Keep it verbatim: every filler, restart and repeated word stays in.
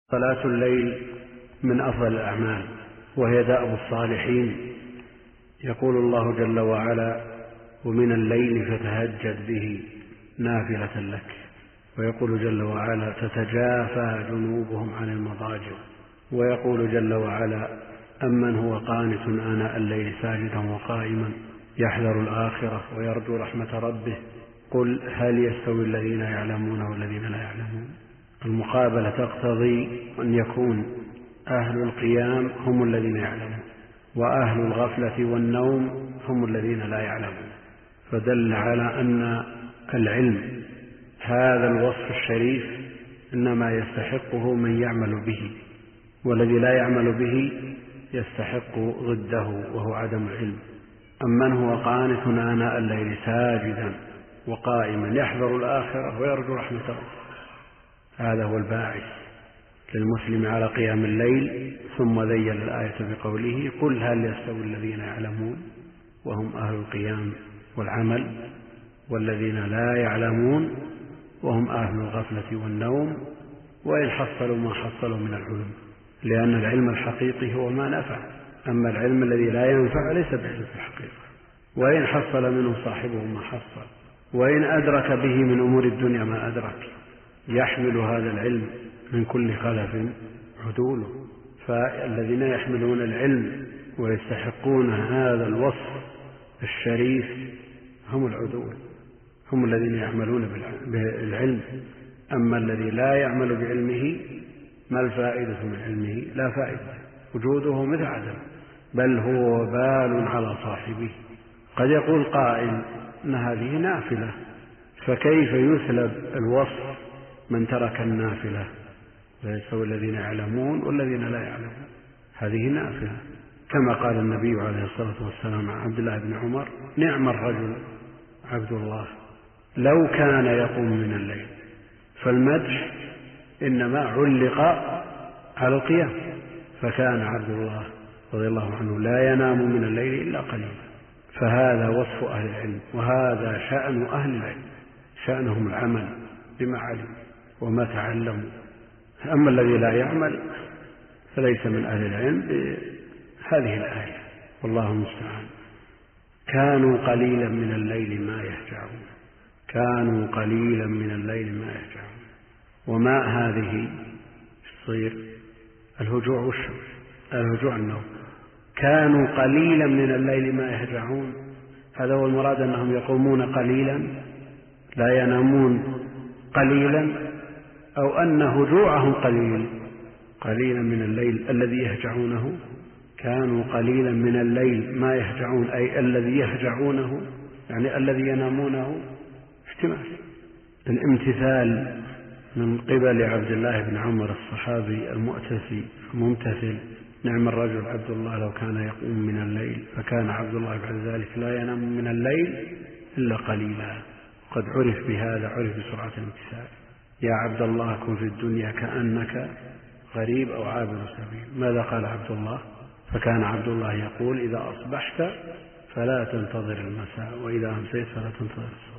صلاة الليل من أفضل الأعمال، وهي دأب الصالحين. يقول الله جل وعلا: ومن الليل فتهجد به نافلة لك. ويقول جل وعلا: تتجافى جنوبهم عن المضاجع. ويقول جل وعلا: أمن هو قانت آناء الليل ساجدا وقائما يحذر الآخرة ويرجو رحمة ربه قل هل يستوي الذين يعلمون والذين لا يعلمون. المقابلة تقتضي أن يكون أهل القيام هم الذين يعلمون، وأهل الغفلة والنوم هم الذين لا يعلمون. فدل على أن العلم هذا الوصف الشريف إنما يستحقه من يعمل به، والذي لا يعمل به يستحق ضده وهو عدم العلم. أمن هو قانت آناء الليل ساجدا وقائما يحذر الآخرة ويرجو رحمة ربه. هذا هو الباعث للمسلم على قيام الليل. ثم ذيل الآية بقوله: قل هل يستوي الذين يعلمون وهم أهل القيام والعمل والذين لا يعلمون وهم أهل الغفلة والنوم، وإن حصلوا ما حصلوا من العلم، لأن العلم الحقيقي هو ما نفع، أما العلم الذي لا ينفع ليس بعلم الحقيقة. وإن حصل منه صاحبه ما حصل، وإن أدرك به من أمور الدنيا ما أدرك، يحمل هذا العلم من كل خلف عدوله. فالذين يحملون العلم ويستحقون هذا الوصف الشريف هم العدول، هم الذين يعملون بالعلم. أما الذي لا يعمل بعلمه ما الفائدة من علمه؟ لا فائدة، وجوده مثل عدم، بل هو وبال على صاحبه. قد يقول قائل أن هذه نافلة، فكيف يسلب الوصف من ترك النافلة؟ لا يستوي الذين يعلمون والذين لا يعلمون، هذه نافلة. كما قال النبي عليه الصلاة والسلام عن عبد الله بن عمر: نعم الرجل عبد الله لو كان يقوم من الليل. فالمدح إنما علق على القيام، فكان عبد الله رضي الله عنه لا ينام من الليل إلا قليلا. فهذا وصف أهل العلم، وهذا شأن أهل العلم، شأنهم العمل بما علموا وما تعلموا. أما الذي لا يعمل فليس من أهل العلم بهذه الآية، والله المستعان. كانوا قليلا من الليل ما يهجعون، كانوا قليلا من الليل ما يهجعون. وما هذه الصير الهجوع والشمس، الهجوع النوم. كانوا قليلا من الليل ما يهجعون، هذا هو المراد، أنهم يقومون قليلا لا ينامون قليلا، أو أن هجوعهم قليل. قليلا من الليل الذي يهجعونه، كانوا قليلا من الليل ما يهجعون، أي الذي يهجعونه يعني الذي ينامونه. احتمال الامتثال من قبل عبد الله بن عمر الصحابي المؤتسي الممتثل: نعم الرجل عبد الله لو كان يقوم من الليل. فكان عبد الله بعد ذلك لا ينام من الليل إلا قليلا. قد عرف بهذا، عرف بسرعة الامتثال. يا عبد الله كن في الدنيا كأنك غريب أو عابر سبيل. ماذا قال عبد الله؟ فكان عبد الله يقول: إذا أصبحت فلا تنتظر المساء، وإذا أمسيت فلا تنتظر الصباح.